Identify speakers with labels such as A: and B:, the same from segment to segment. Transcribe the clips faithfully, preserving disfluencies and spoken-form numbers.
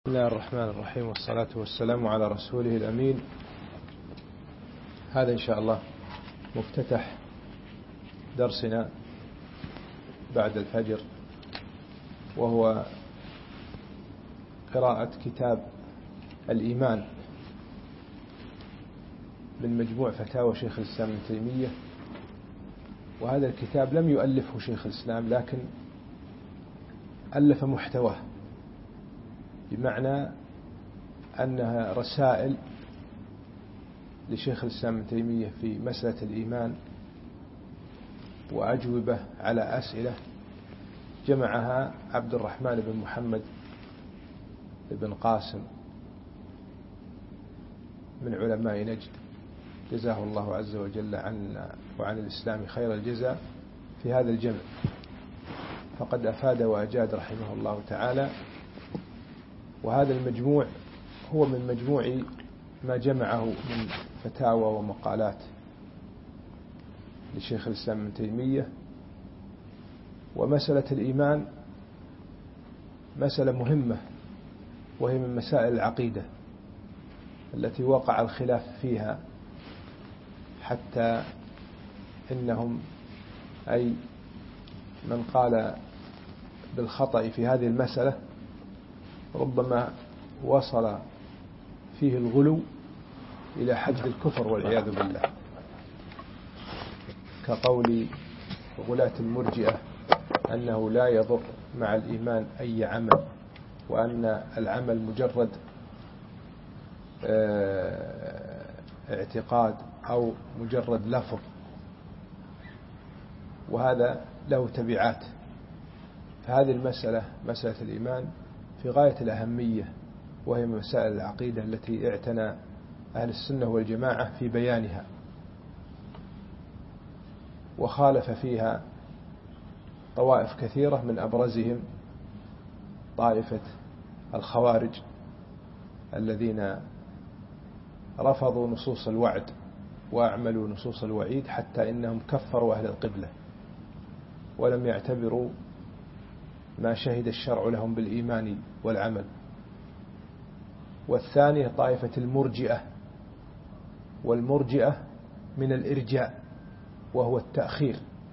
A: بسم الله الرحمن الرحيم، والصلاة والسلام على رسوله الأمين. هذا إن شاء الله مفتتح درسنا بعد الفجر، وهو قراءة كتاب الإيمان من مجموع فتاوى شيخ الإسلام ابن تيمية. وهذا الكتاب لم يؤلفه شيخ الإسلام، لكن ألف محتواه، بمعنى أنها رسائل لشيخ الإسلام ابن تيمية في مسألة الإيمان، وأجوبة على أسئلة جمعها عبد الرحمن بن محمد بن قاسم من علماء نجد، جزاه الله عز وجل عنا وعن الإسلام خير الجزاء في هذا الجمع، فقد أفاد وأجاد رحمه الله تعالى. وهذا المجموع هو من مجموع ما جمعه من فتاوى ومقالات لشيخ الإسلام ابن تيمية. ومسألة الإيمان مسألة مهمة، وهي من مسائل العقيدة التي وقع الخلاف فيها، حتى إنهم أي من قال بالخطأ في هذه المسألة ربما وصل فيه الغلو إلى حد الكفر والعياذ بالله، كقول غلاة المرجئة أنه لا يضر مع الإيمان أي عمل، وأن العمل مجرد اعتقاد أو مجرد لفظ، وهذا له تبعات. فهذه المسألة مسألة الإيمان في غاية الأهمية، وهي من مسائل العقيدة التي اعتنى أهل السنة والجماعة في بيانها، وخالف فيها طوائف كثيرة، من أبرزهم طائفة الخوارج الذين رفضوا نصوص الوعد وأعملوا نصوص الوعيد، حتى إنهم كفروا أهل القبلة ولم يعتبروا ما شهد الشرع لهم بالإيمان والعمل. والثانية طائفة المرجئة، والمرجئة من الإرجاء وهو التأخير،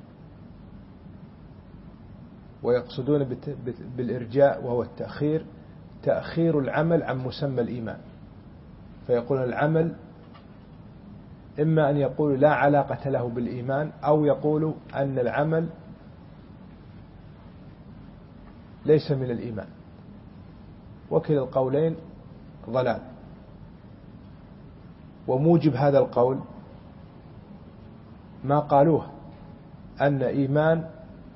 A: ويقصدون بالإرجاء وهو التأخير تأخير العمل عن مسمى الإيمان، فيقول العمل إما أن يقول لا علاقة له بالإيمان، أو يقول أن العمل ليس من الإيمان، وكلا القولين ضلال. وموجب هذا القول ما قالوه أن إيمان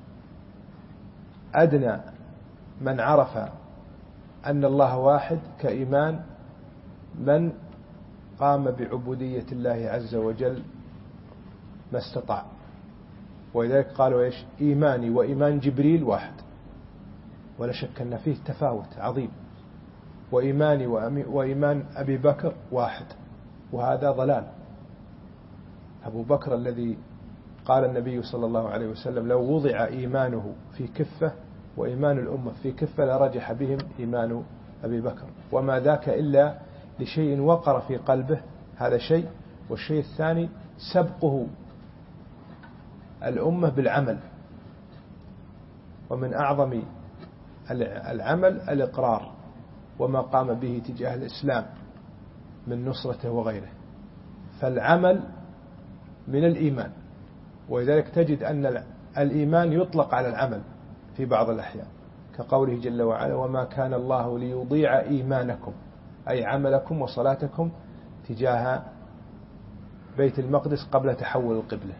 A: أدنى من عرف أن الله واحد كإيمان من قام بعبودية الله عز وجل ما استطاع. ولذلك قالوا إيش؟ إيماني وإيمان جبريل واحد، ولا شك أن فيه تفاوت عظيم. وإيماني وإيمان أبي بكر واحد، وهذا ضلال. أبو بكر الذي قال النبي صلى الله عليه وسلم لو وضع إيمانه في كفة وإيمان الأمة في كفة لرجح بهم إيمان أبي بكر، وما ذاك إلا لشيء وقر في قلبه، هذا شيء. والشيء الثاني سبقه الأمة بالعمل، ومن أعظم العمل الإقرار وما قام به تجاه الإسلام من نصرته وغيره. فالعمل من الإيمان، ولذلك تجد أن الإيمان يطلق على العمل في بعض الأحيان، كقوله جل وعلا وما كان الله ليضيع إيمانكم، أي عملكم وصلاتكم تجاه بيت المقدس قبل تحول القبلة.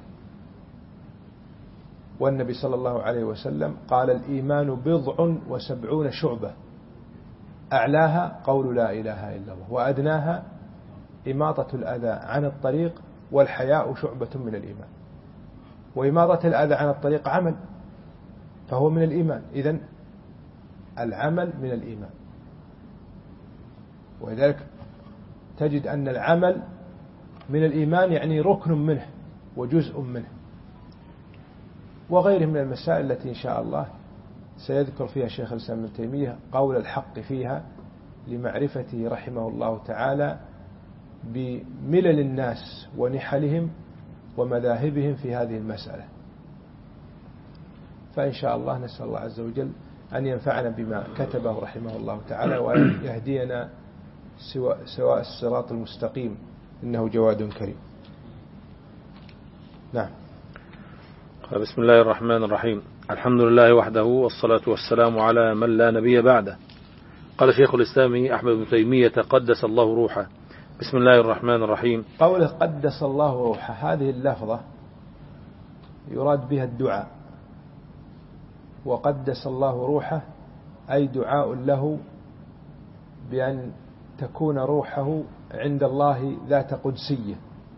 A: والنبي صلى الله عليه وسلم قال الإيمان بضع وسبعون شعبة، أعلاها قول لا إله إلا الله، وأدناها إماطة الأذى عن الطريق، والحياء شعبة من الإيمان. وإماطة الأذى عن الطريق عمل، فهو من الإيمان. إذن العمل من الإيمان، ولذلك تجد أن العمل من الإيمان يعني ركن منه وجزء منه. وغيره من المسائل التي إن شاء الله سيذكر فيها شيخ الإسلام ابن تيمية قول الحق فيها لمعرفته رحمه الله تعالى بملل الناس ونحلهم ومذاهبهم في هذه المسألة. فإن شاء الله نسأل الله عز وجل أن ينفعنا بما كتبه رحمه الله تعالى ويهدينا سواء الصراط المستقيم، إنه جواد كريم. نعم.
B: بسم الله الرحمن الرحيم. الحمد لله وحده والصلاة والسلام على من لا نبي بعده. قال شيخ الإسلام أحمد بن تيمية قدس الله روحه. بسم الله الرحمن الرحيم.
A: قوله قدس الله روحه، هذه اللفظة يراد بها الدعاء، وقدس الله روحه أي دعاء له بأن تكون روحه عند الله ذات قدسية،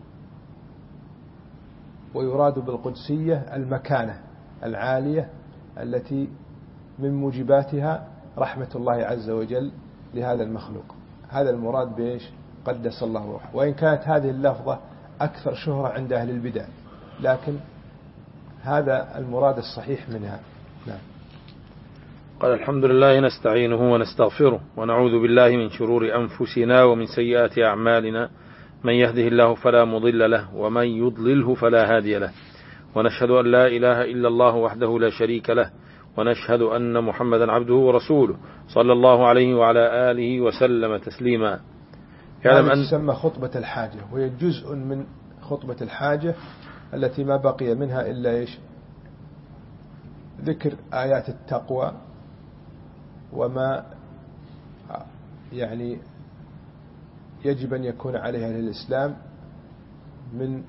A: ويراد بالقدسية المكانة العالية التي من موجباتها رحمة الله عز وجل لهذا المخلوق. هذا المراد بإيش؟ قدس الله روحه. وإن كانت هذه اللفظة أكثر شهرة عند أهل البدع، لكن هذا المراد الصحيح منها. نعم.
B: قال الحمد لله نستعينه ونستغفره ونعوذ بالله من شرور أنفسنا ومن سيئات أعمالنا، من يهده الله فلا مضل له ومن يضلله فلا هادي له، ونشهد أن لا إله إلا الله وحده لا شريك له، ونشهد أن محمدا عبده ورسوله صلى الله عليه وعلى آله وسلم تسليما.
A: يعلم أن تسمى خطبة الحاجة، وهي جزء من خطبة الحاجة التي ما بقي منها إلا إيش؟ ذكر آيات التقوى وما يعني يجب أن يكون عليها للإسلام من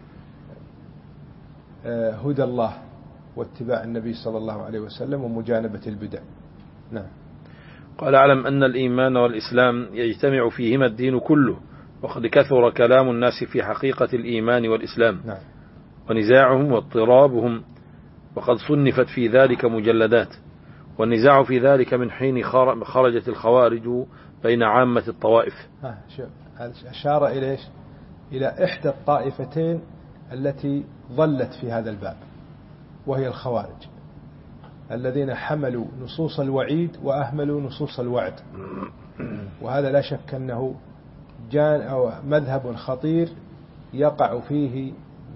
A: هدى الله واتباع النبي صلى الله عليه وسلم ومجانبة البدع. نعم.
B: قال اعلم أن الإيمان والإسلام يجتمع فيهما الدين كله، وقد كثر كلام الناس في حقيقة الإيمان والإسلام.
A: نعم.
B: ونزاعهم واضطرابهم، وقد صنفت في ذلك مجلدات، والنزاع في ذلك من حين خرجت الخوارج بين عامة الطوائف.
A: أشار إلى إيش؟ إلى إحدى الطائفتين التي ظلت في هذا الباب، وهي الخوارج الذين حملوا نصوص الوعيد وأهملوا نصوص الوعد. وهذا لا شك أنه جان أو مذهب خطير يقع فيه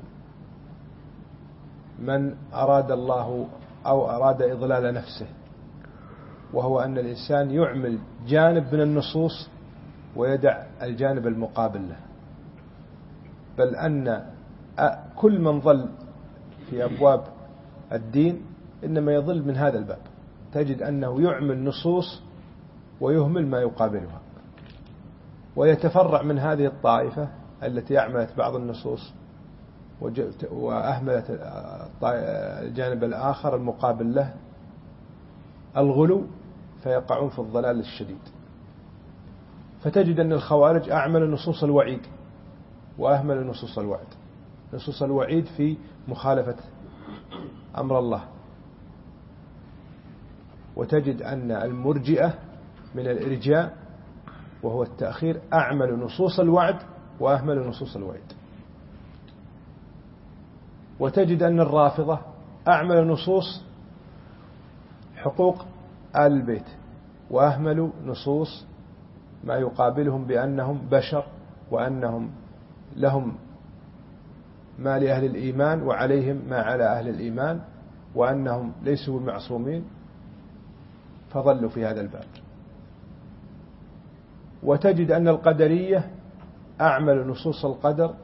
A: من أراد الله أو أراد إضلال نفسه، وهو أن الإنسان يعمل جانب من النصوص ويدع الجانب المقابل له، بل أن كل من ظل في أبواب الدين إنما يظل من هذا الباب. تجد أنه يعمل نصوص ويهمل ما يقابلها، ويتفرع من هذه الطائفة التي أعملت بعض النصوص وأهملت الجانب الآخر المقابل له الغلو، فيقعون في الضلال الشديد. فتجد أن الخوارج أعمل نصوص الوعيد وأهمل نصوص الوعد. نصوص الوعيد في مخالفة أمر الله. وتجد أن المرجئة من الإرجاء وهو التأخير أعمل نصوص الوعد وأهمل نصوص الوعيد. وتجد أن الرافضة أعمل نصوص حقوق آل البيت وأهملوا نصوص ما يقابلهم بأنهم بشر، وأنهم لهم ما لأهل الإيمان وعليهم ما على أهل الإيمان، وأنهم ليسوا معصومين، فظلوا في هذا الباب. وتجد أن القدرية أعمل نصوص القدر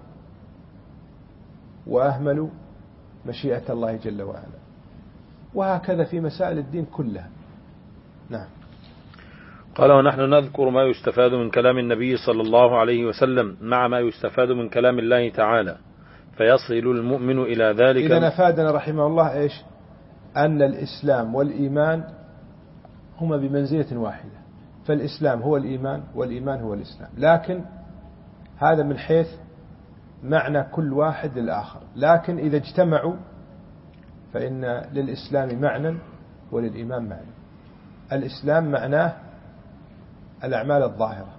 A: وأهملوا مشيئة الله جل وعلا. وهكذا في مسائل الدين كلها. نعم.
B: قال ونحن نذكر ما يستفاد من كلام النبي صلى الله عليه وسلم مع ما يستفاد من كلام الله تعالى، فيصل المؤمن إلى ذلك.
A: إذا أفادنا رحمه الله إيش؟ أن الإسلام والإيمان هما بمنزلة واحدة، فالإسلام هو الإيمان والإيمان هو الإسلام، لكن هذا من حيث معنى كل واحد للآخر. لكن إذا اجتمعوا فإن للإسلام معنى وللإيمان معنى. الإسلام معناه الأعمال الظاهرة،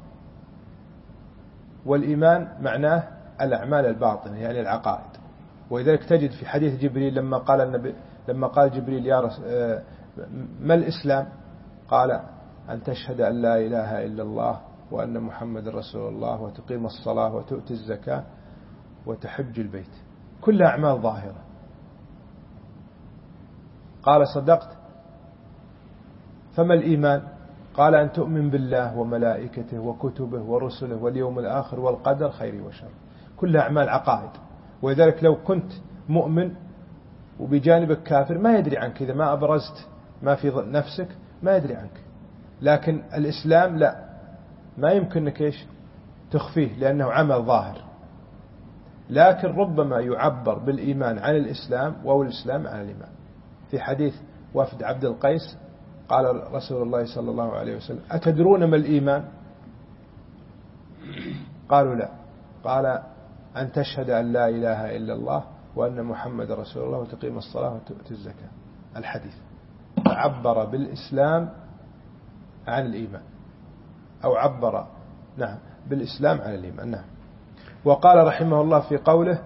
A: والإيمان معناه الأعمال الباطنة يعني العقائد. ولذلك تجد في حديث جبريل لما قال النبي لما قال جبريل يا رسول ما الإسلام؟ قال أن تشهد أن لا إله إلا الله وأن محمد رسول الله وتقيم الصلاة وتؤتي الزكاة وتحج البيت، كلها أعمال ظاهرة. قال صدقت، فما الإيمان؟ قال أن تؤمن بالله وملائكته وكتبه ورسله واليوم الآخر والقدر خير وشر، كلها أعمال عقائد. ولذلك لو كنت مؤمن وبجانبك كافر ما يدري عنك، إذا ما أبرزت ما في نفسك ما يدري عنك. لكن الإسلام لا، ما يمكنك إيش تخفيه لأنه عمل ظاهر. لكن ربما يعبر بالإيمان عن الإسلام أو الإسلام عن الإيمان. في حديث وفد عبد القيس قال رسول الله صلى الله عليه وسلم: أتدرون ما الإيمان؟ قالوا لا. قال: أن تشهد أن لا إله إلا الله وأن محمد رسول الله وتقيم الصلاة وتؤتي الزكاة. الحديث عبر بالإسلام عن الإيمان، أو عبر نعم بالإسلام عن الإيمان. نعم. وقال رحمه الله في قوله: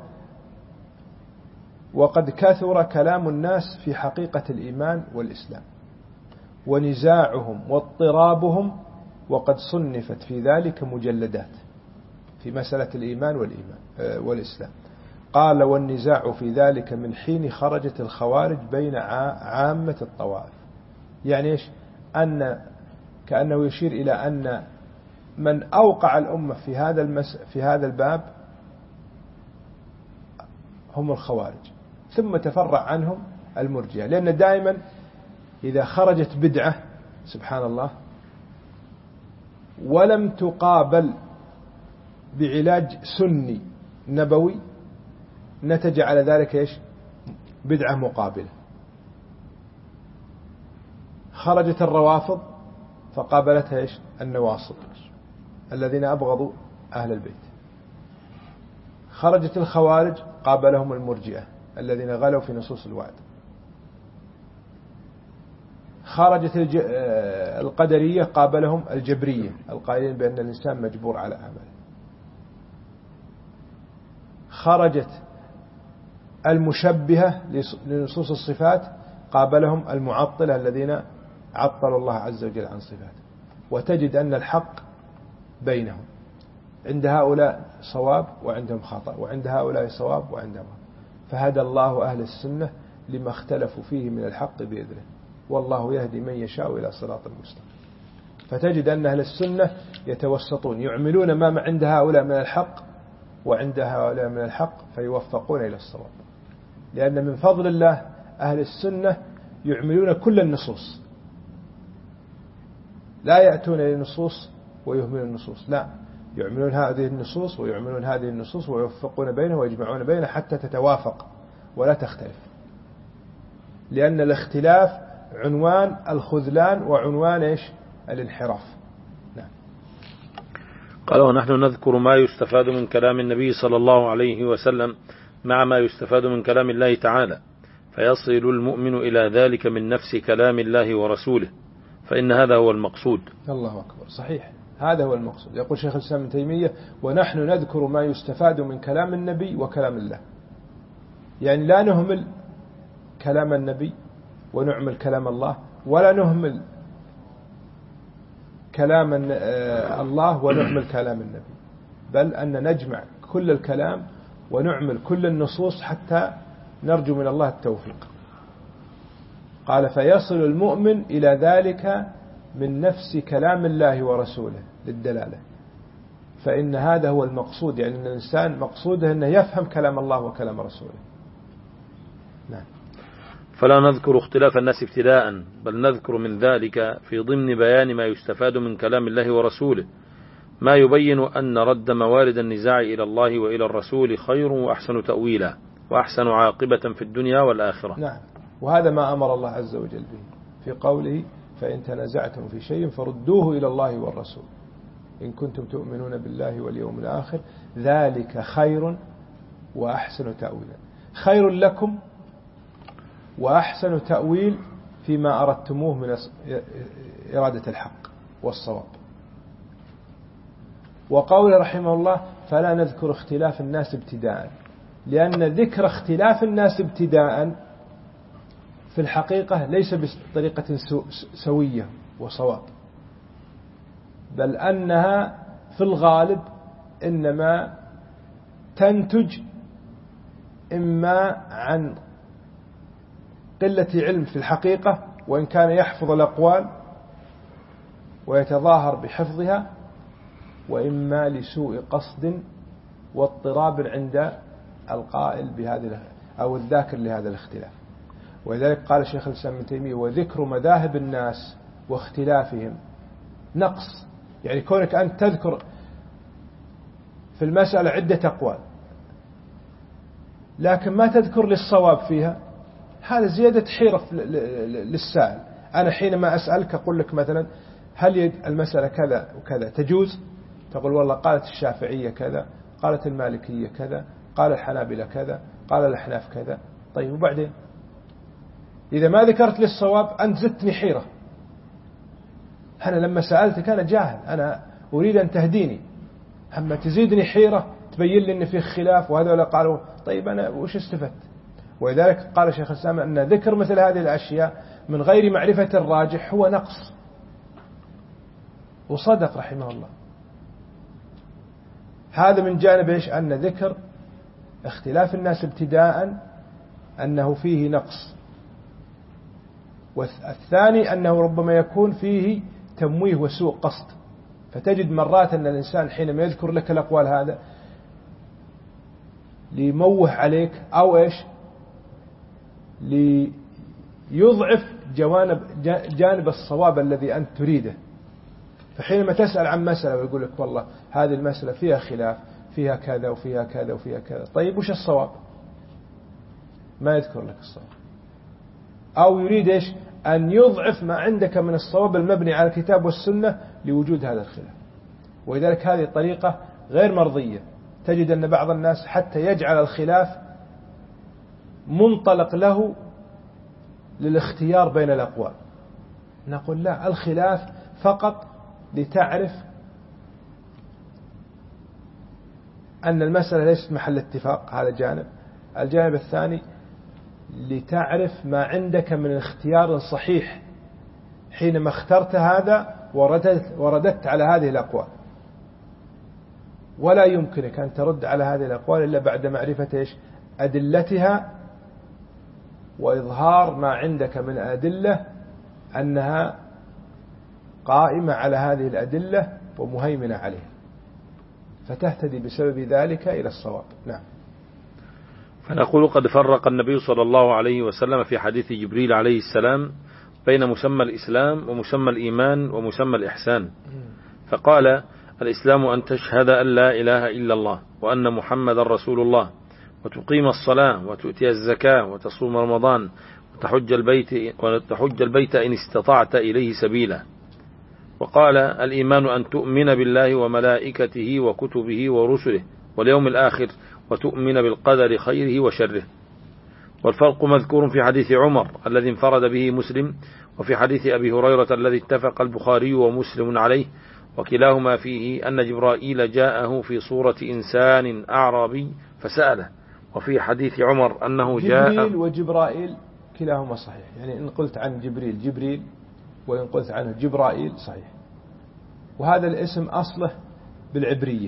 A: وقد كثر كلام الناس في حقيقة الإيمان والإسلام ونزاعهم واضطرابهم، وقد صنفت في ذلك مجلدات في مسألة الإيمان والإيمان والإسلام. قال: والنزاع في ذلك من حين خرجت الخوارج بين عامة الطوائف. يعني إيش؟ أن كأنه يشير إلى أن من أوقع الأمة في هذا المس في هذا الباب هم الخوارج، ثم تفرع عنهم المرجئة. لأن دائما إذا خرجت بدعة سبحان الله ولم تقابل بعلاج سني نبوي نتج على ذلك إيش؟ بدعة مقابلة. خرجت الروافض فقابلتها إيش؟ النواصب الذين أبغضوا أهل البيت. خرجت الخوارج قابلهم المرجئة الذين غلوا في نصوص الوعد. خرجت القدرية قابلهم الجبرية القائلين بأن الإنسان مجبور على عمله. خرجت المشبهة لنصوص الصفات قابلهم المعطلة الذين عطلوا الله عز وجل عن صفاته. وتجد أن الحق بينهم، عند هؤلاء صواب وعندهم خطأ، وعند هؤلاء صواب وعندهم. فهدى الله أهل السنة لما اختلفوا فيه من الحق بإذنه، والله يهدي من يشاء إلى صراط المستقيم. فتجد أن أهل السنة يتوسطون، يعملون ما عند هؤلاء من الحق وعند هؤلاء من الحق فيوفقون إلى الصواب. لأن من فضل الله أهل السنة يعملون كل النصوص، لا يأتون إلى النصوص ويهملون النصوص، لا، يعملون هذه النصوص ويعملون هذه النصوص ويوفقون بينها ويجمعون بينها حتى تتوافق ولا تختلف. لأن الاختلاف عنوان الخذلان وعنوان إيش؟ الانحراف. نعم.
B: قال: ونحن نذكر ما يستفاد من كلام النبي صلى الله عليه وسلم مع ما يستفاد من كلام الله تعالى، فيصل المؤمن إلى ذلك من نفس كلام الله ورسوله، فإن هذا هو المقصود.
A: الله أكبر، صحيح، هذا هو المقصود. يقول شيخ الإسلام ابن تيمية: ونحن نذكر ما يستفاد من كلام النبي وكلام الله. يعني لا نهمل كلام النبي ونعمل كلام الله، ولا نهمل كلام الله ونعمل كلام النبي، بل أن نجمع كل الكلام ونعمل كل النصوص حتى نرجو من الله التوفيق. قال: فيصل المؤمن إلى ذلك من نفس كلام الله ورسوله للدلالة. فإن هذا هو المقصود، يعني أن الإنسان مقصوده أنه يفهم كلام الله وكلام رسوله. نعم.
B: فلا نذكر اختلاف الناس ابتداء، بل نذكر من ذلك في ضمن بيان ما يستفاد من كلام الله ورسوله ما يبين أن رد موارد النزاع إلى الله وإلى الرسول خير وأحسن تأويلا وأحسن عاقبة في الدنيا والآخرة.
A: نعم. وهذا ما أمر الله عز وجل به في قوله: فإن تنازعتم في شيء فردوه إلى الله والرسول إن كنتم تؤمنون بالله واليوم الآخر ذلك خير وأحسن تأويلا. خير لكم وأحسن تأويل فيما أردتموه من إرادة الحق والصواب. وقول رحمه الله: فلا نذكر اختلاف الناس ابتداء، لأن ذكر اختلاف الناس ابتداء في الحقيقة ليس بطريقة سوية وصواب، بل أنها في الغالب إنما تنتج إما عن قلة علم في الحقيقة وإن كان يحفظ الأقوال ويتظاهر بحفظها، وإما لسوء قصد واضطراب عند القائل بهذه أو الذاكر لهذا الاختلاف. ولذلك قال شيخ الإسلام ابن تيمية: وذكر مذاهب الناس واختلافهم نقص. يعني كونك أنت تذكر في المسألة عدة أقوال لكن ما تذكر للصواب فيها، هذا زيادة حيرة للسائل. أنا حينما أسألك أقول لك مثلا هل المسألة كذا وكذا تجوز؟ تقول والله قالت الشافعية كذا، قالت المالكية كذا، قال الحنابلة كذا، قال الأحناف كذا. طيب وبعدين إذا ما ذكرت للصواب أنت زدتني حيرة. أنا لما سألتك أنا جاهل، أنا أريد أن تهديني، أما تزيدني حيرة تبين لي أن فيه خلاف وهذا قالوا. طيب أنا وش استفدت؟ ولذلك قال شيخ الإسلام أن ذكر مثل هذه الأشياء من غير معرفة الراجح هو نقص، وصدق رحمه الله. هذا من جانب إيش؟ أن ذكر اختلاف الناس ابتداء أنه فيه نقص، والثاني أنه ربما يكون فيه تمويه وسوء قصد. فتجد مرات أن الإنسان حينما يذكر لك الأقوال هذا ليموه عليك أو إيش ليضعف جوانب جانب الصواب الذي أنت تريده. فحينما تسأل عن مسألة ويقول لك والله هذه المسألة فيها خلاف، فيها كذا وفيها كذا وفيها كذا، طيب وش الصواب؟ ما يذكر لك الصواب، أو يريد إيش أن يضعف ما عندك من الصواب المبني على الكتاب والسنة لوجود هذا الخلاف. ولذلك هذه طريقة غير مرضية. تجد أن بعض الناس حتى يجعل الخلاف منطلق له للاختيار بين الأقوال. نقول لا، الخلاف فقط لتعرف أن المسألة ليست محل اتفاق، هذا جانب. الجانب الثاني لتعرف ما عندك من اختيار صحيح حينما اخترت هذا وردت, وردت على هذه الأقوال. ولا يمكنك أن ترد على هذه الأقوال إلا بعد معرفة إيش؟ أدلتها، وإظهار ما عندك من أدلة أنها قائمة على هذه الأدلة ومهيمنة عليها، فتهتدي بسبب ذلك إلى الصواب. نعم.
B: فنقول قد فرق النبي صلى الله عليه وسلم في حديث جبريل عليه السلام بين مسمى الإسلام ومسمى الإيمان ومسمى الإحسان، فقال: الإسلام أن تشهد أن لا إله إلا الله وأن محمد رسول الله، وتقيم الصلاة وتؤتي الزكاة وتصوم رمضان وتحج البيت, وتحج البيت إن استطعت إليه سبيلا. وقال: الإيمان أن تؤمن بالله وملائكته وكتبه ورسله واليوم الآخر وتؤمن بالقدر خيره وشره. والفرق مذكور في حديث عمر الذي انفرد به مسلم، وفي حديث أبي هريرة الذي اتفق البخاري ومسلم عليه، وكلاهما فيه أن جبرائيل جاءه في صورة إنسان أعرابي فسأله. وفي حديث عمر أنه جاء
A: جبريل وجبرائيل كلاهما صحيح، يعني إن قلت عن جبريل جبريل وإن قلت عنه جبرائيل صحيح. وهذا الاسم أصله بالعبرية،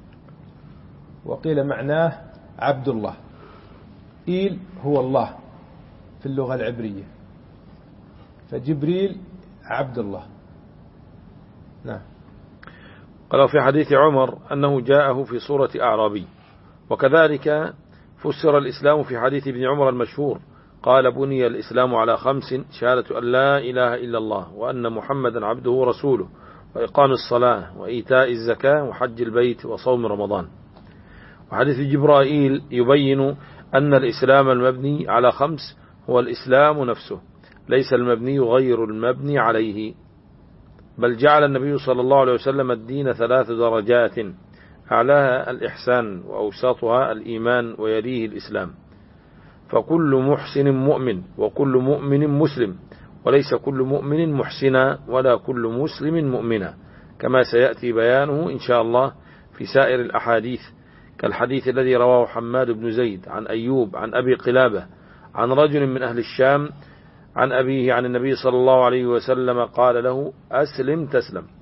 A: وقيل معناه عبد الله. إيل هو الله في اللغة العبرية، فجبريل عبد الله. نعم.
B: قال في حديث عمر أنه جاءه في صورة أعرابي. وكذلك فسر الإسلام في حديث ابن عمر المشهور، قال: بني الإسلام على خمس: شهادة أن لا إله إلا الله وأن محمدا عبده ورسوله، وإقام الصلاة وإيتاء الزكاة وحج البيت وصوم رمضان. وحديث جبرائيل يبين أن الإسلام المبني على خمس هو الإسلام نفسه، ليس المبني غير المبني عليه، بل جعل النبي صلى الله عليه وسلم الدين ثلاث درجات: أعلاها الإحسان، وأوسطها الإيمان، ويليه الإسلام. فكل محسن مؤمن، وكل مؤمن مسلم، وليس كل مؤمن محسنا، ولا كل مسلم مؤمنا، كما سيأتي بيانه إن شاء الله في سائر الأحاديث، كالحديث الذي رواه حماد بن زيد عن أيوب عن أبي قلابة عن رجل من أهل الشام عن أبيه عن النبي صلى الله عليه وسلم قال له: أسلم تسلم.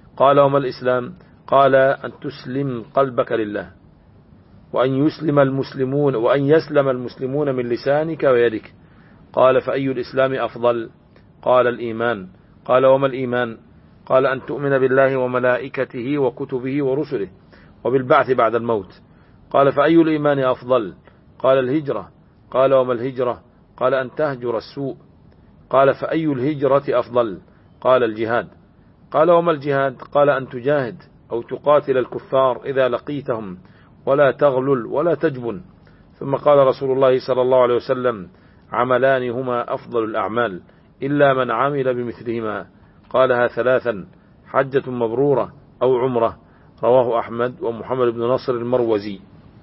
B: قال وما الإسلام؟ قال أن تسلم قلبك لله، وأن يسلم المسلمون وأن يسلم المسلمون من لسانك ويدك. قال فأي الإسلام أفضل؟ قال الإيمان. قال وما الإيمان؟ قال أن تؤمن بالله وملائكته وكتبه ورسله وبالبعث بعد الموت. قال فأي الإيمان أفضل؟ قال الهجرة. قال وما الهجرة؟ قال أن تهجر السوء. قال فأي الهجرة أفضل؟ قال الجهاد. قال وما الجهاد؟ قال أن تجاهد أو تقاتل الكفار إذا لقيتهم ولا تغلل ولا تجبن. ثم قال رسول الله صلى الله عليه وسلم عملان هما أفضل الأعمال إلا من عمل بمثلهما. قالها ثلاثا: حجة مبرورة أو عمرة. رواه أحمد ومحمد بن نصر المروزي.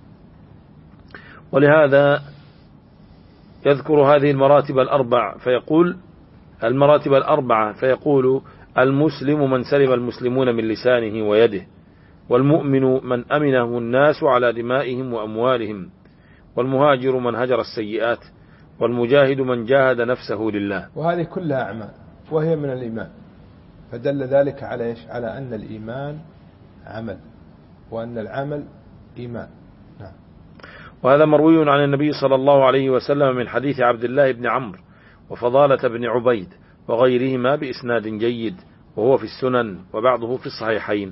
B: ولهذا يذكر هذه المراتب الأربع فيقول المراتب الأربعة فيقول: المسلم من سلم المسلمون من لسانه ويده، والمؤمن من أمنه الناس على دمائهم وأموالهم، والمهاجر من هجر السيئات، والمجاهد من جاهد نفسه لله.
A: وهذه كلها أعمال وهي من الإيمان، فدل ذلك على إيش؟ على أن الإيمان عمل، وأن العمل إيمان. نعم.
B: وهذا مروي عن النبي صلى الله عليه وسلم من حديث عبد الله بن عمرو وفضالة بن عبيد وغيرهما بإسناد جيد، وهو في السنن وبعضه في الصحيحين.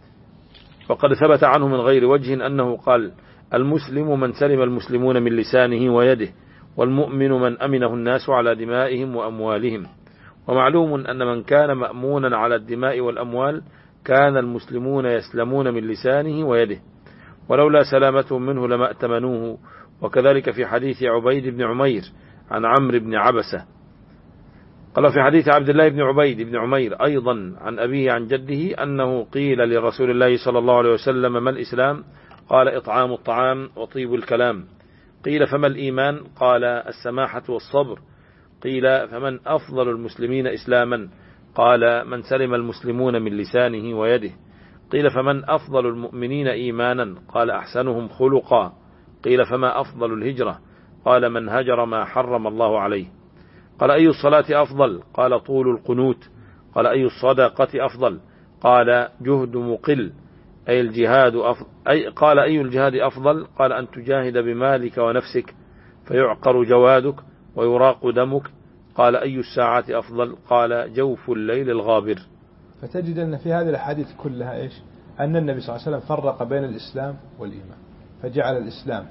B: وقد ثبت عنه من غير وجه أنه قال: المسلم من سلم المسلمون من لسانه ويده، والمؤمن من أمنه الناس على دمائهم وأموالهم. ومعلوم أن من كان مأمونا على الدماء والأموال كان المسلمون يسلمون من لسانه ويده، ولولا سلامتهم منه لما ائتمنوه. وكذلك في حديث عبيد بن عمير عن عمرو بن عبسة. قال في حديث عبد الله بن عبيد بن عمير أيضا عن أبيه عن جده أنه قيل لرسول الله صلى الله عليه وسلم: ما الإسلام؟ قال: إطعام الطعام وطيب الكلام. قيل: فما الإيمان؟ قال: السماحة والصبر. قيل: فمن أفضل المسلمين إسلاما؟ قال: من سلم المسلمون من لسانه ويده. قيل: فمن أفضل المؤمنين إيمانا؟ قال: أحسنهم خلقا. قيل: فما أفضل الهجرة؟ قال: من هجر ما حرم الله عليه. قال: أي الصلاة أفضل؟ قال: طول القنوت. قال: أي الصدقة أفضل؟ قال: جهد مقل. أي الجهاد أفضل؟ أي قال: أي الجهاد أفضل؟ قال: أن تجاهد بمالك ونفسك فيعقر جوادك ويراق دمك. قال: أي الساعات أفضل؟ قال: جوف الليل الغابر.
A: فتجد أن في هذه الحديث كلها إيش؟ أن النبي صلى الله عليه وسلم فرق بين الإسلام والإيمان، فجعل الإسلام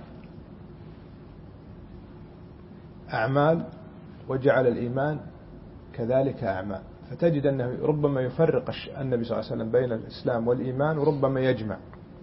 A: أعمال وجعل الإيمان كذلك أعمال. فتجد أنه ربما يفرق النبي صلى الله عليه وسلم بين الإسلام والإيمان وربما يجمع.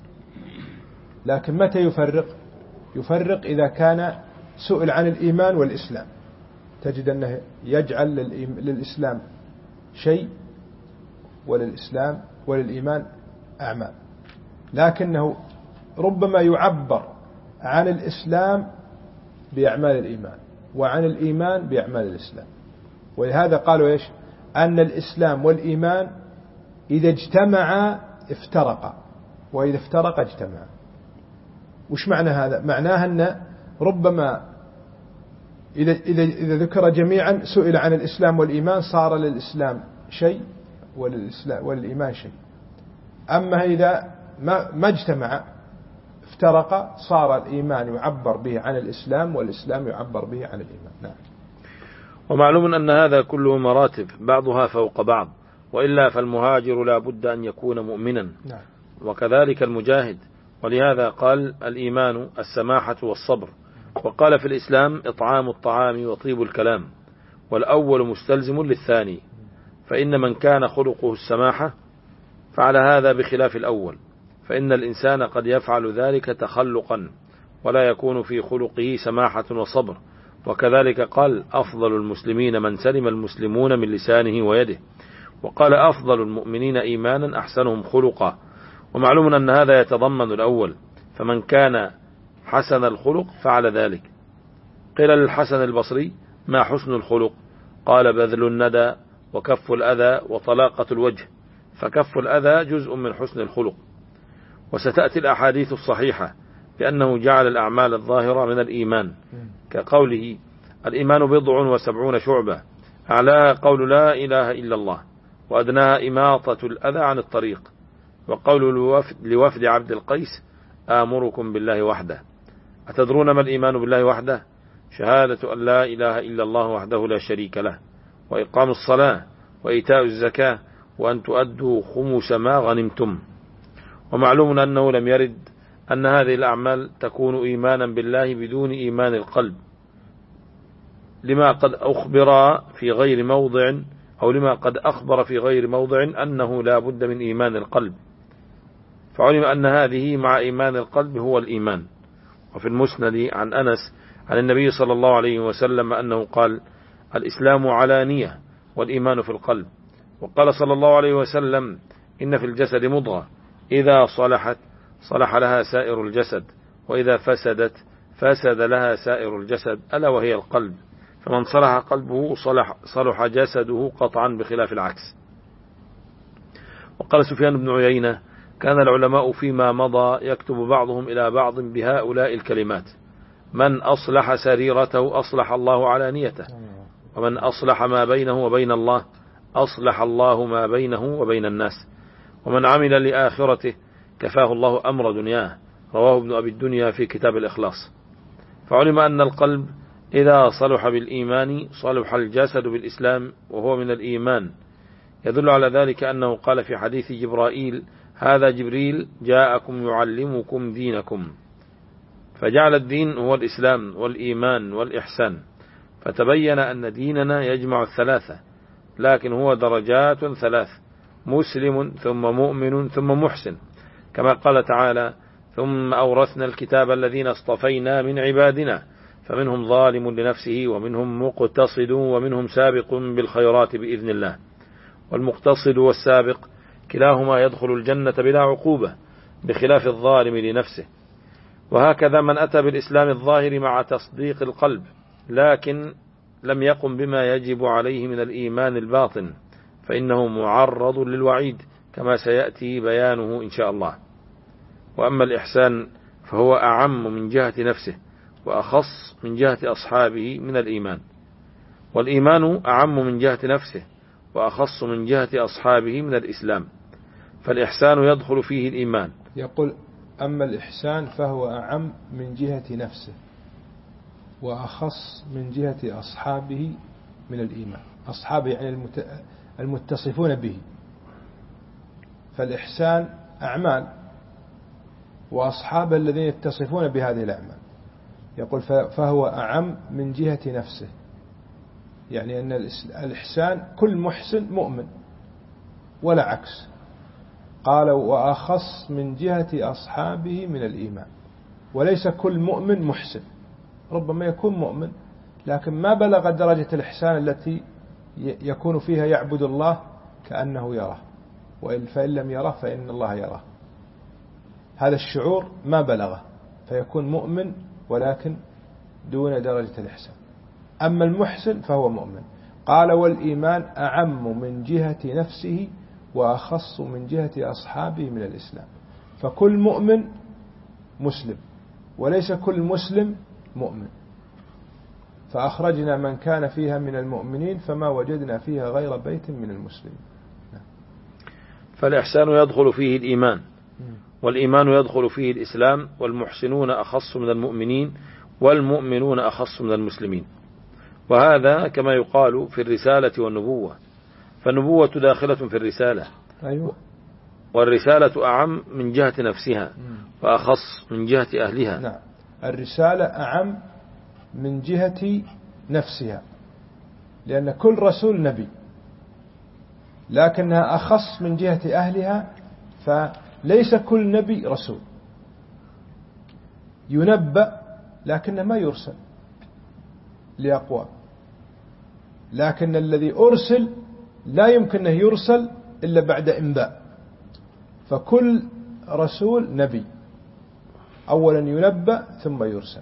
A: لكن متى يفرق؟ يفرق إذا كان سئل عن الإيمان والإسلام، تجد أنه يجعل للإسلام شيء وللإسلام وللإيمان أعمال. لكنه ربما يعبر عن الإسلام بأعمال الإيمان وعن الإيمان بأعمال الإسلام. ولهذا قالوا إيش؟ أن الإسلام والإيمان إذا اجتمعا افترقا، وإذا افترقا اجتمعا. وش معنى هذا؟ معناه أن ربما إذا, إذا, إذا ذكر جميعا سئل عن الإسلام والإيمان صار للإسلام شيء وللإسلام والإيمان شيء. أما إذا ما, ما اجتمع افترق صار الإيمان يعبر به عن الإسلام والإسلام يعبر به عن الإيمان. نعم.
B: ومعلوم أن هذا كله مراتب بعضها فوق بعض، وإلا فالمهاجر لا بد أن يكون مؤمنا.
A: نعم.
B: وكذلك المجاهد. ولهذا قال: الإيمان السماحة والصبر. وقال في الإسلام: إطعام الطعام وطيب الكلام. والأول مستلزم للثاني، فإن من كان خلقه السماحة فعل هذا بخلاف الأول، فإن الإنسان قد يفعل ذلك تخلقا ولا يكون في خلقه سماحة وصبر. وكذلك قال: أفضل المسلمين من سلم المسلمون من لسانه ويده. وقال: أفضل المؤمنين إيمانا أحسنهم خلقا. ومعلوم أن هذا يتضمن الأول، فمن كان حسن الخلق فعل ذلك. قيل للحسن البصري: ما حسن الخلق؟ قال: بذل الندى وكف الأذى وطلاقة الوجه. فكف الأذى جزء من حسن الخلق. وستأتي الأحاديث الصحيحة بأنه جعل الأعمال الظاهرة من الإيمان، كقوله: الإيمان بضع وسبعون شعبة، أعلاها قول لا إله إلا الله، وأدناها إماطة الأذى عن الطريق. وقول لوفد عبد القيس آمركم بالله وحده. أتدرون ما الإيمان بالله وحده؟ شهادة أن لا إله إلا الله وحده لا شريك له، وإقام الصلاة، وإيتاء الزكاة، وأن تؤدوا خمس ما غنمتم. ومعلوم أنه لم يرد أن هذه الأعمال تكون إيمانا بالله بدون إيمان القلب، لما قد أخبر في غير موضع أو لما قد أخبر في غير موضع أنه لا بد من إيمان القلب، فعلم أن هذه مع إيمان القلب هو الإيمان. وفي المسند عن أنس عن النبي صلى الله عليه وسلم أنه قال: الإسلام علانية والإيمان في القلب. وقال صلى الله عليه وسلم: إن في الجسد مضغة إذا صلحت صلح لها سائر الجسد، وإذا فسدت فسد لها سائر الجسد، ألا وهي القلب، فمن صلح قلبه صلح, صلح جسده قطعا بخلاف العكس. وقال سفيان بن عيينة: كان العلماء فيما مضى يكتب بعضهم إلى بعض بهؤلاء الكلمات: من أصلح سريرته أصلح الله علانيته، ومن أصلح ما بينه وبين الله أصلح الله ما بينه وبين الناس، ومن عمل لآخرته كفاه الله أمر دنياه. رواه ابن أبي الدنيا في كتاب الإخلاص. فعلم أن القلب إذا صلح بالإيمان صلح الجسد بالإسلام، وهو من الإيمان. يدل على ذلك أنه قال في حديث جبرائيل: هذا جبريل جاءكم يعلمكم دينكم. فجعل الدين هو الإسلام والإيمان والإحسان، فتبين أن ديننا يجمع الثلاثة، لكن هو درجات ثلاث: مسلم ثم مؤمن ثم محسن، كما قال تعالى: ثم أورثنا الكتاب الذين اصطفينا من عبادنا فمنهم ظالم لنفسه ومنهم مقتصد ومنهم سابق بالخيرات بإذن الله. والمقتصد والسابق كلاهما يدخل الجنة بلا عقوبة، بخلاف الظالم لنفسه. وهكذا من أتى بالإسلام الظاهر مع تصديق القلب، لكن لم يقم بما يجب عليه من الإيمان الباطن، فإنه معرض للوعيد، كما سيأتي بيانه إن شاء الله. وأما الإحسان فهو أعم من جهة نفسه وأخص من جهة أصحابه من الإيمان. والإيمان أعم من جهة نفسه وأخص من جهة أصحابه من الإسلام، فالإحسان يدخل فيه الإيمان.
A: يقول: أما الإحسان فهو أعم من جهة نفسه وأخص من جهة أصحابه من الإيمان. أصحابه يعني المتصفون به، فالإحسان أعمال، وأصحاب الذين يتصفون بهذه الأعمال. يقول: فهو أعم من جهة نفسه، يعني أن الإحسان كل محسن مؤمن ولا عكس. قال: وأخص من جهة أصحابه من الإيمان. وليس كل مؤمن محسن، ربما يكون مؤمن لكن ما بلغ درجة الإحسان التي يكون فيها يعبد الله كأنه يراه، فإن لم يره فإن الله يراه. هذا الشعور ما بلغه، فيكون مؤمن ولكن دون درجة الإحسان. أما المحسن فهو مؤمن. قال: والإيمان أعم من جهة نفسه وأخص من جهة أصحابه من الإسلام. فكل مؤمن مسلم، وليس كل مسلم مؤمن. فأخرجنا من كان فيها من المؤمنين فما وجدنا فيها غير بيت من المسلمين.
B: فالإحسان يدخل فيه الإيمان، والإيمان يدخل فيه الإسلام، والمحسنون أخص من المؤمنين، والمؤمنون أخص من المسلمين. وهذا كما يقال في الرسالة والنبوة، فالنبوة داخلة في الرسالة.
A: أيوة.
B: والرسالة أعم من جهة نفسها وأخص من جهة أهلها.
A: نعم، الرسالة أعم من جهة نفسها، لأن كل رسول نبي، لكنها أخص من جهة أهلها. فليس كل نبي رسول، ينبأ لكنه ما يرسل لأقوام، لكن الذي أرسل لا يمكن أن يرسل إلا بعد إنباء. فكل رسول نبي، أولا ينبأ ثم يرسل.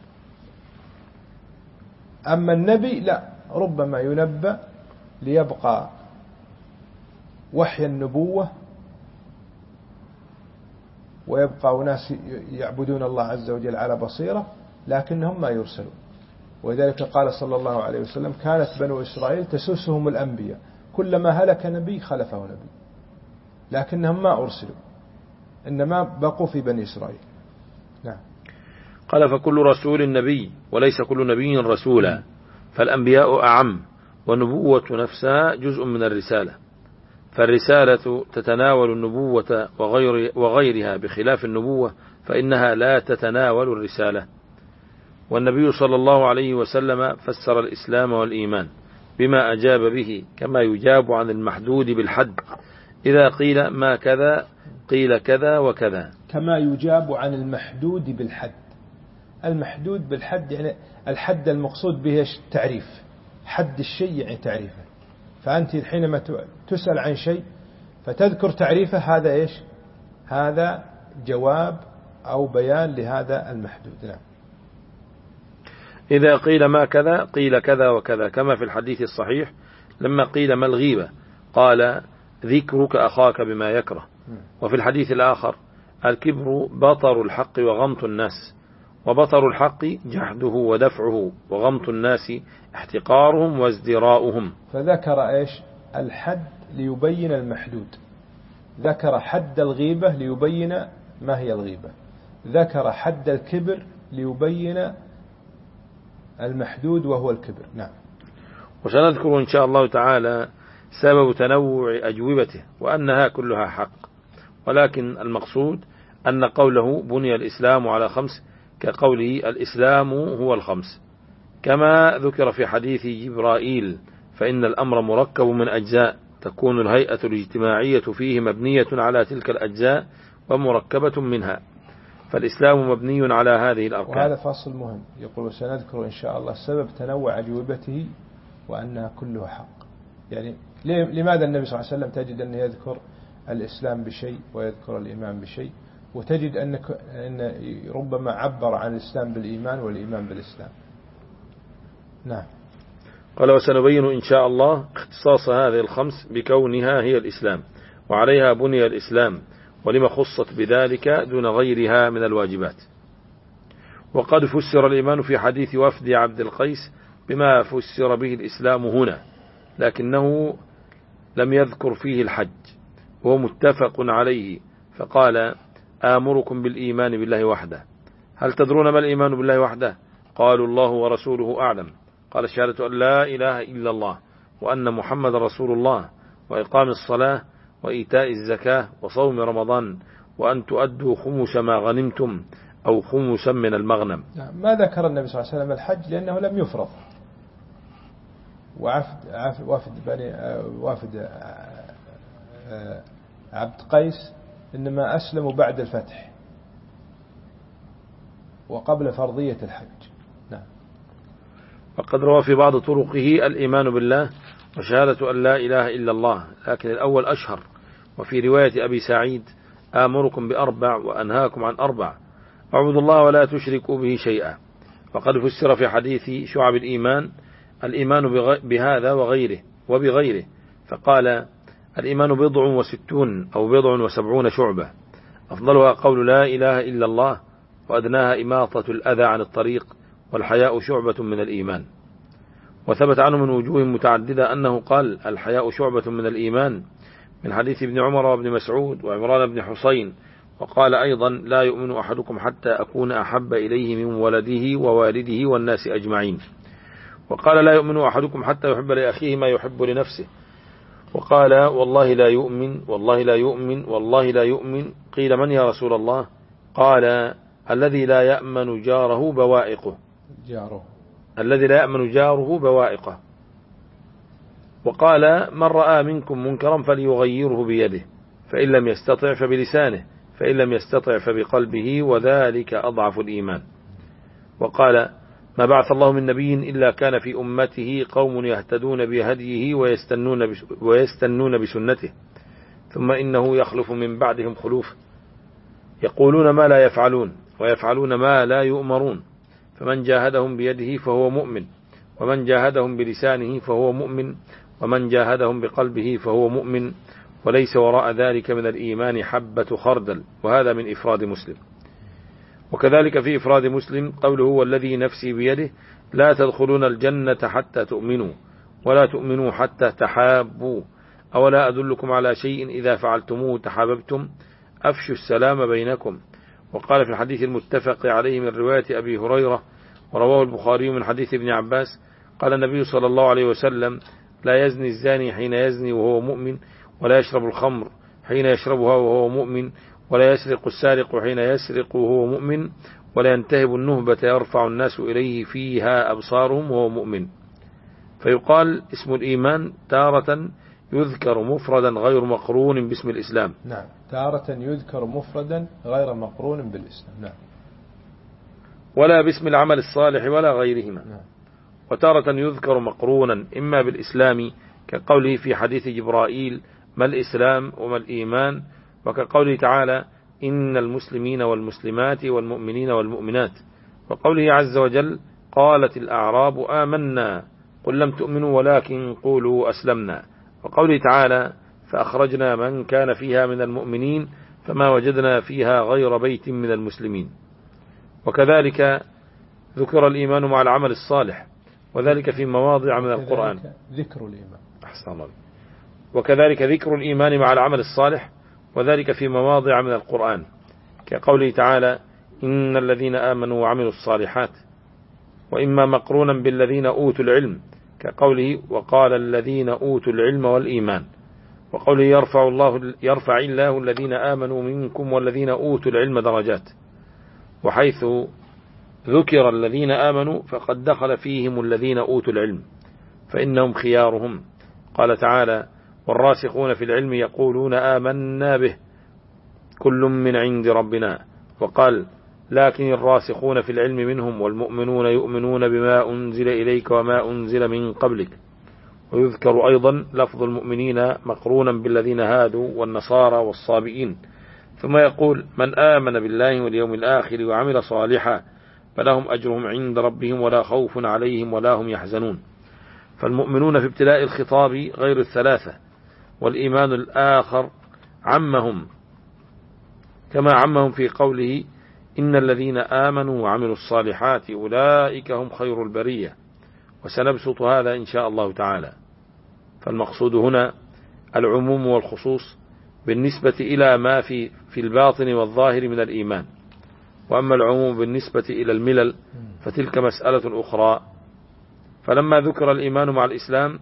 A: أما النبي لا، ربما ينبأ ليبقى وحي النبوة ويبقى ناس يعبدون الله عز وجل على بصيرة، لكنهم ما يرسلون. ولذلك قال صلى الله عليه وسلم: كانت بنو إسرائيل تسوسهم الأنبياء كلما هلك نبي خلفه نبي، لكنهم ما أرسلوا، إنما بقوا في بني إسرائيل. نعم.
B: قال فكل رسول نبي وليس كل نبي رسولا، فالأنبياء أعم، والنبوة نفسها جزء من الرسالة، فالرسالة تتناول النبوة وغير وغيرها بخلاف النبوة فإنها لا تتناول الرسالة. والنبي صلى الله عليه وسلم فسر الإسلام والإيمان بما أجاب به، كما يجاب عن المحدود بالحد، إذا قيل ما كذا قيل كذا وكذا.
A: كما يجاب عن المحدود بالحد. المحدود بالحد يعني الحد المقصود به التعريف، حد الشيء يعني تعريفه. فأنت حينما تسأل عن شيء فتذكر تعريفه، هذا إيش؟ هذا جواب أو بيان لهذا المحدود. نعم.
B: إذا قيل ما كذا قيل كذا وكذا، كما في الحديث الصحيح لما قيل ما الغيبة قال ذكرك أخاك بما يكره. وفي الحديث الآخر الكبر بطر الحق وغمط الناس، وبطر الحق جحده ودفعه، وغمط الناس احتقارهم وازدراؤهم.
A: فذكر إيش؟ الحد ليبين المحدود، ذكر حد الغيبة ليبين ما هي الغيبة، ذكر حد الكبر ليبين المحدود وهو الكبر. نعم.
B: وسنذكر إن شاء الله تعالى سبب تنوع أجوبته وأنها كلها حق، ولكن المقصود أن قوله بني الإسلام على خمس كقوله الإسلام هو الخمس، كما ذكر في حديث جبرائيل فإن الأمر مركب من أجزاء تكون الهيئة الاجتماعية فيه مبنية على تلك الأجزاء ومركبة منها، فالإسلام مبني على هذه الأركان.
A: وهذا فصل مهم يقول سنذكر إن شاء الله سبب تنوع أجوبته وأنها كلها حق. يعني لماذا النبي صلى الله عليه وسلم تجد أنه يذكر الإسلام بشيء ويذكر الإيمان بشيء، وتجد أن ربما عبر عن الإسلام بالإيمان والإيمان بالإسلام. نعم.
B: قال وسنبين إن شاء الله اختصاص هذه الخمس بكونها هي الإسلام، وعليها بني الإسلام، ولما خصت بذلك دون غيرها من الواجبات. وقد فسر الإيمان في حديث وفد عبد القيس بما فسر به الإسلام هنا، لكنه لم يذكر فيه الحج، وهو متفق عليه، فقال آمركم بالإيمان بالله وحده. هل تدرون ما الإيمان بالله وحده؟ قالوا الله ورسوله أعلم. قال الشهادة أن لا إله إلا الله وأن محمد رسول الله، وإقام الصلاة وإيتاء الزكاة وصوم رمضان، وأن تؤدوا خمس ما غنمتم أو خمسا من المغنم.
A: ما ذكر النبي صلى الله عليه وسلم الحج لأنه لم يفرض، وعفد وافد بني وافد عبد قيس إنما أسلموا بعد الفتح وقبل فرضية الحج. نعم.
B: وقد روى في بعض طرقه الإيمان بالله وشهادة أن لا إله إلا الله، لكن الأول أشهر. وفي رواية أبي سعيد آمركم بأربع وأنهاكم عن أربع، اعبدوا الله ولا تشركوا به شيئا. وقد فسر في حديث شعب الإيمان الإيمان بهذا وغيره وبغيره، فقال الإيمان بضع وستون أو بضع وسبعون شعبة، أفضلها قول لا إله إلا الله، وأدناها إماطة الأذى عن الطريق، والحياء شعبة من الإيمان. وثبت عنه من وجوه متعددة أنه قال الحياء شعبة من الإيمان، من حديث ابن عمر وابن مسعود وعمران بن حسين. وقال أيضا لا يؤمن أحدكم حتى أكون أحب إليه من ولده ووالده والناس أجمعين. وقال لا يؤمن أحدكم حتى يحب لأخيه ما يحب لنفسه. وقال والله لا يؤمن والله لا يؤمن والله لا يؤمن. قيل من يا رسول الله؟ قال الذي لا يأمن جاره بوائقه
A: جاره
B: الذي لا يأمن جاره بوائقه. وقال من رأى منكم منكرا فليغيره بيده، فإن لم يستطع فبلسانه، فإن لم يستطع فبقلبه، وذلك أضعف الإيمان. وقال ما بعث الله من نبي إلا كان في أمته قوم يهتدون بهديه ويستنون, ويستنون بسنته، ثم إنه يخلف من بعدهم خلوف يقولون ما لا يفعلون ويفعلون ما لا يؤمرون، فمن جاهدهم بيده فهو مؤمن، ومن جاهدهم بلسانه فهو مؤمن، ومن جاهدهم بقلبه فهو مؤمن، وليس وراء ذلك من الإيمان حبة خردل. وهذا من إفراد مسلم. وكذلك في إفراد مسلم قوله والذي نفسي بيده لا تدخلون الجنة حتى تؤمنوا، ولا تؤمنوا حتى تحابوا أولا أدلكم على شيء إذا فعلتموه تحاببتم أفشوا السلام بينكم. وقال في الحديث المتفق عليه من رواية أبي هريرة ورواه البخاري من حديث ابن عباس قال النبي صلى الله عليه وسلم لا يزني الزاني حين يزني وهو مؤمن ولا يشرب الخمر حين يشربها وهو مؤمن ولا يسرق السارق حين يسرق وهو مؤمن ولا ينتهب النهبة يرفع الناس إليه فيها أبصارهم وهو مؤمن. فيقال اسم الإيمان تارة يذكر مفردا غير مقرون باسم الإسلام.
A: نعم تارة يذكر مفردا غير مقرون بالإسلام. نعم
B: ولا باسم العمل الصالح ولا غيرهما.
A: نعم.
B: وتارة يذكر مقرونا إما بالإسلام كقوله في حديث جبرائيل ما الإسلام وما الإيمان وكقوله تعالى إن المسلمين والمسلمات والمؤمنين والمؤمنات وقوله عز وجل قالت الأعراب آمنا قل لم تؤمنوا ولكن قولوا أسلمنا وقوله تعالى فأخرجنا من كان فيها من المؤمنين فما وجدنا فيها غير بيت من المسلمين. وكذلك ذكر الإيمان مع العمل الصالح وذلك في مواضع من القرآن.
A: ذكر الإيمان
B: أحسن الله. وكذلك ذكر الإيمان مع العمل الصالح وذلك في مواضع من القرآن كقوله تعالى إن الذين آمنوا وعملوا الصالحات وإما مقرونا بالذين أوتوا العلم كقوله وقال الذين أوتوا العلم والإيمان وقوله يرفع الله يرفع الله الذين آمنوا منكم والذين أوتوا العلم درجات. وحيث ذكر الذين آمنوا فقد دخل فيهم الذين أوتوا العلم فإنهم خيارهم. قال تعالى والراسخون في العلم يقولون آمنا به كل من عند ربنا وقال لكن الراسخون في العلم منهم والمؤمنون يؤمنون بما أنزل إليك وما أنزل من قبلك. ويذكر أيضا لفظ المؤمنين مقرونا بالذين هادوا والنصارى والصابئين. ثم يقول من آمن بالله واليوم الآخر وعمل صالحا فلهم أجرهم عند ربهم ولا خوف عليهم ولا هم يحزنون. فالمؤمنون في ابتلاء الخطاب غير الثلاثة والإيمان الآخر عمهم كما عمهم في قوله إن الذين آمنوا وعملوا الصالحات أولئك هم خير البرية. وسنبسط هذا إن شاء الله تعالى. فالمقصود هنا العموم والخصوص بالنسبة إلى ما في في الباطن والظاهر من الإيمان. وأما العموم بالنسبة إلى الملل فتلك مسألة أخرى. فلما ذكر الإيمان مع الإسلام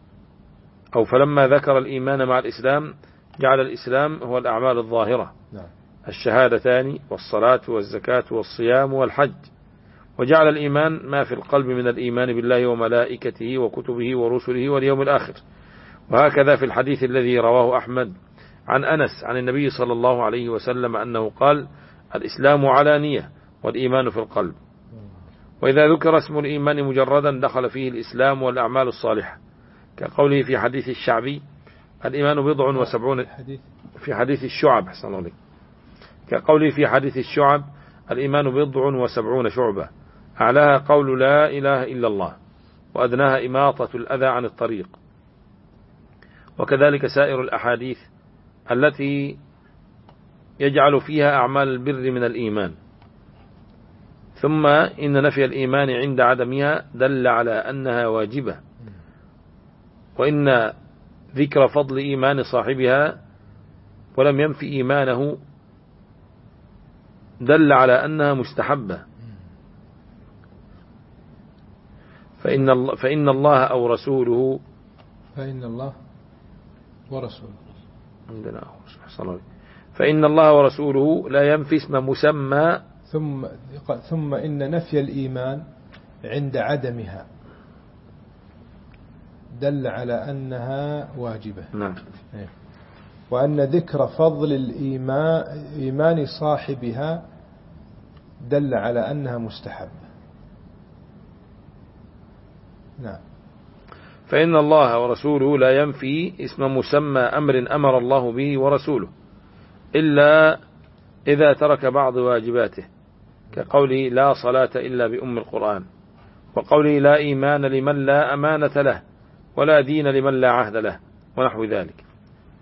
B: أو فلما ذكر الإيمان مع الإسلام جعل الإسلام هو الأعمال الظاهرة الشهادتان والصلاة والزكاة والصيام والحج وجعل الإيمان ما في القلب من الإيمان بالله وملائكته وكتبه ورسله واليوم الآخر. وهكذا في الحديث الذي رواه أحمد عن أنس عن النبي صلى الله عليه وسلم أنه قال الإسلام علانية والإيمان في القلب. وإذا ذكر اسم الإيمان مجردا دخل فيه الإسلام والأعمال الصالحة كقوله في حديث الشعبي الإيمان بضع وسبعون في حديث الشعب حسن الله عليك كقوله في حديث الشعب الإيمان بضع وسبعون شعبة أعلاها قول لا إله إلا الله وأدناها إماطة الأذى عن الطريق. وكذلك سائر الأحاديث التي يجعل فيها أعمال البر من الإيمان. ثم إن نفي الإيمان عند عدمها دل على أنها واجبة وإن ذكر فضل إيمان صاحبها ولم ينفي إيمانه دل على أنها مستحبة. فإن الله, فإن الله أو رسوله
A: فإن الله ورسوله
B: عندنا فإن الله ورسوله لا ينفي اسم مسمى
A: ثم ثم إن نفي الإيمان عند عدمها دل على أنها واجبة.
B: نعم.
A: وأن ذكر فضل الإيمان إيمان صاحبها دل على أنها مستحبة. نعم.
B: فإن الله ورسوله لا ينفي اسم مسمى أمر أمر الله به ورسوله إلا إذا ترك بعض واجباته كقوله لا صلاة إلا بأم القرآن وقوله لا إيمان لمن لا أمانة له ولا دين لمن لا عهد له ونحو ذلك.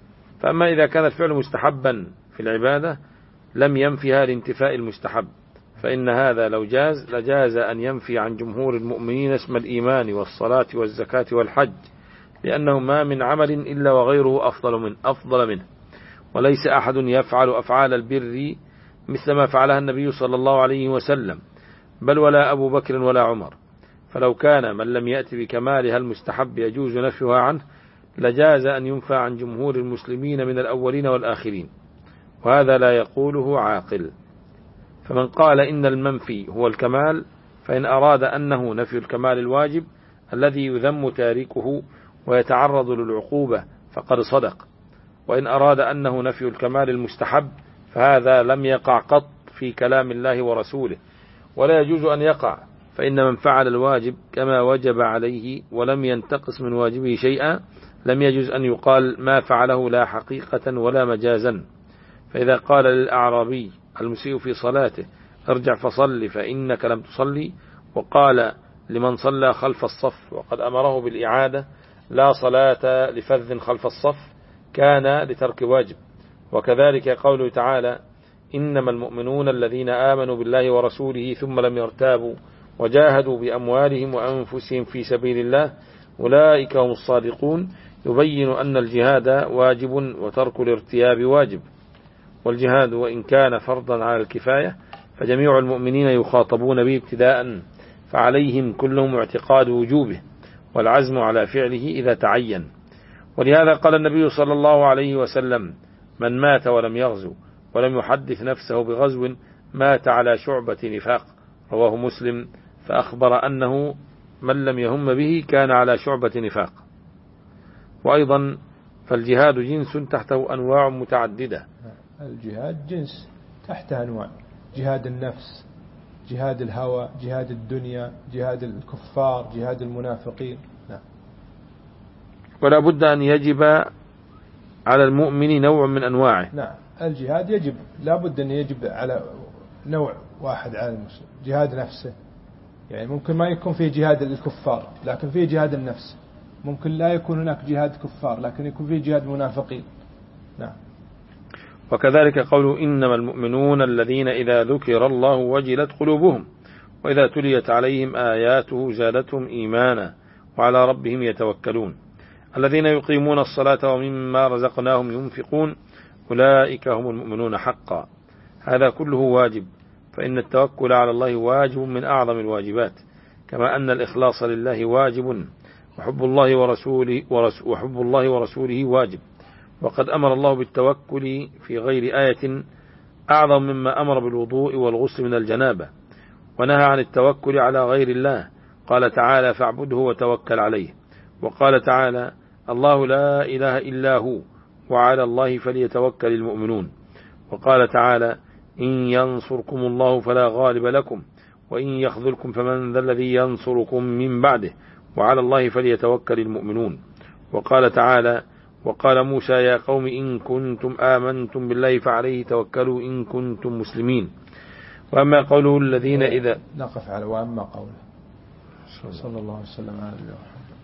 B: فأما إذا كان الفعل مستحبا في العبادة لم ينفها لانتفاء المستحب فإن هذا لو جاز لجاز أن ينفي عن جمهور المؤمنين اسم الإيمان والصلاة والزكاة والحج، لأنه ما من عمل إلا وغيره أفضل منه, أفضل منه وليس أحد يفعل أفعال البر مثل ما فعلها النبي صلى الله عليه وسلم، بل ولا أبو بكر ولا عمر. فلو كان من لم يأتي بكمالها المستحب يجوز نفيها عنه لجاز أن ينفى عن جمهور المسلمين من الأولين والآخرين، وهذا لا يقوله عاقل. فمن قال إن المنفي هو الكمال فإن أراد أنه نفي الكمال الواجب الذي يذم تاركه ويتعرض للعقوبة فقد صدق، وإن أراد أنه نفي الكمال المستحب فهذا لم يقع قط في كلام الله ورسوله، ولا يجوز أن يقع، فإن من فعل الواجب كما وجب عليه ولم ينتقص من واجبه شيئا لم يجوز أن يقال ما فعله لا حقيقة ولا مجازا. فإذا قال للأعرابي المسيء في صلاته ارجع فصل فإنك لم تصلي، وقال لمن صلى خلف الصف وقد أمره بالإعادة لا صلاة لفذ خلف الصف، كان لترك واجب. وكذلك قوله تعالى إنما المؤمنون الذين آمنوا بالله ورسوله ثم لم يرتابوا وجاهدوا بأموالهم وأنفسهم في سبيل الله أولئك هم الصادقون، يبين أن الجهاد واجب وترك الارتياب واجب. والجهاد وإن كان فرضا على الكفاية فجميع المؤمنين يخاطبون به ابتداء، فعليهم كلهم اعتقاد وجوبه والعزم على فعله إذا تعين. ولهذا قال النبي صلى الله عليه وسلم من مات ولم يغزو ولم يحدث نفسه بغزو مات على شعبة نفاق، رواه مسلم، فأخبر أنه من لم يهم به كان على شعبة نفاق. وأيضا فالجهاد جنس تحته أنواع متعددة.
A: الجهاد جنس تحته أنواع: جهاد النفس، جهاد الهوى، جهاد الدنيا، جهاد الكفار، جهاد المنافقين. نعم.
B: ولا بد أن يجب على المؤمن نوع من أنواعه.
A: نعم، الجهاد يجب لا بد أن يجب على نوع واحد على المسلم، جهاد نفسه. يعني ممكن ما يكون فيه جهاد الكفار لكن فيه جهاد النفس، ممكن لا يكون هناك جهاد كفار لكن يكون فيه جهاد منافقين. نعم.
B: وكذلك قوله إنما المؤمنون الذين إذا ذكر الله وجلت قلوبهم وإذا تليت عليهم آياته زادتهم إيمانا وعلى ربهم يتوكلون الذين يقيمون الصلاة ومما رزقناهم ينفقون أولئك هم المؤمنون حقا. هذا كله واجب، فإن التوكل على الله واجب من أعظم الواجبات، كما أن الإخلاص لله واجب، وحب الله ورسوله, وحب الله ورسوله واجب. وقد أمر الله بالتوكل في غير آية أعظم مما أمر بالوضوء والغسل من الجنابة، ونهى عن التوكل على غير الله، قال تعالى فاعبده وتوكل عليه. وقال تعالى الله لا إله إلا هو وعلى الله فليتوكل المؤمنون. وقال تعالى إن ينصركم الله فلا غالب لكم وإن يخذلكم فمن ذا الذي ينصركم من بعده وعلى الله فليتوكل المؤمنون. وقال تعالى وقال موسى يا قوم إن كنتم آمنتم بالله فعليه توكلوا إن كنتم مسلمين. وأما قوله الذين إذا
A: نقف على وأما قوله صلى الله عليه وسلم على الله.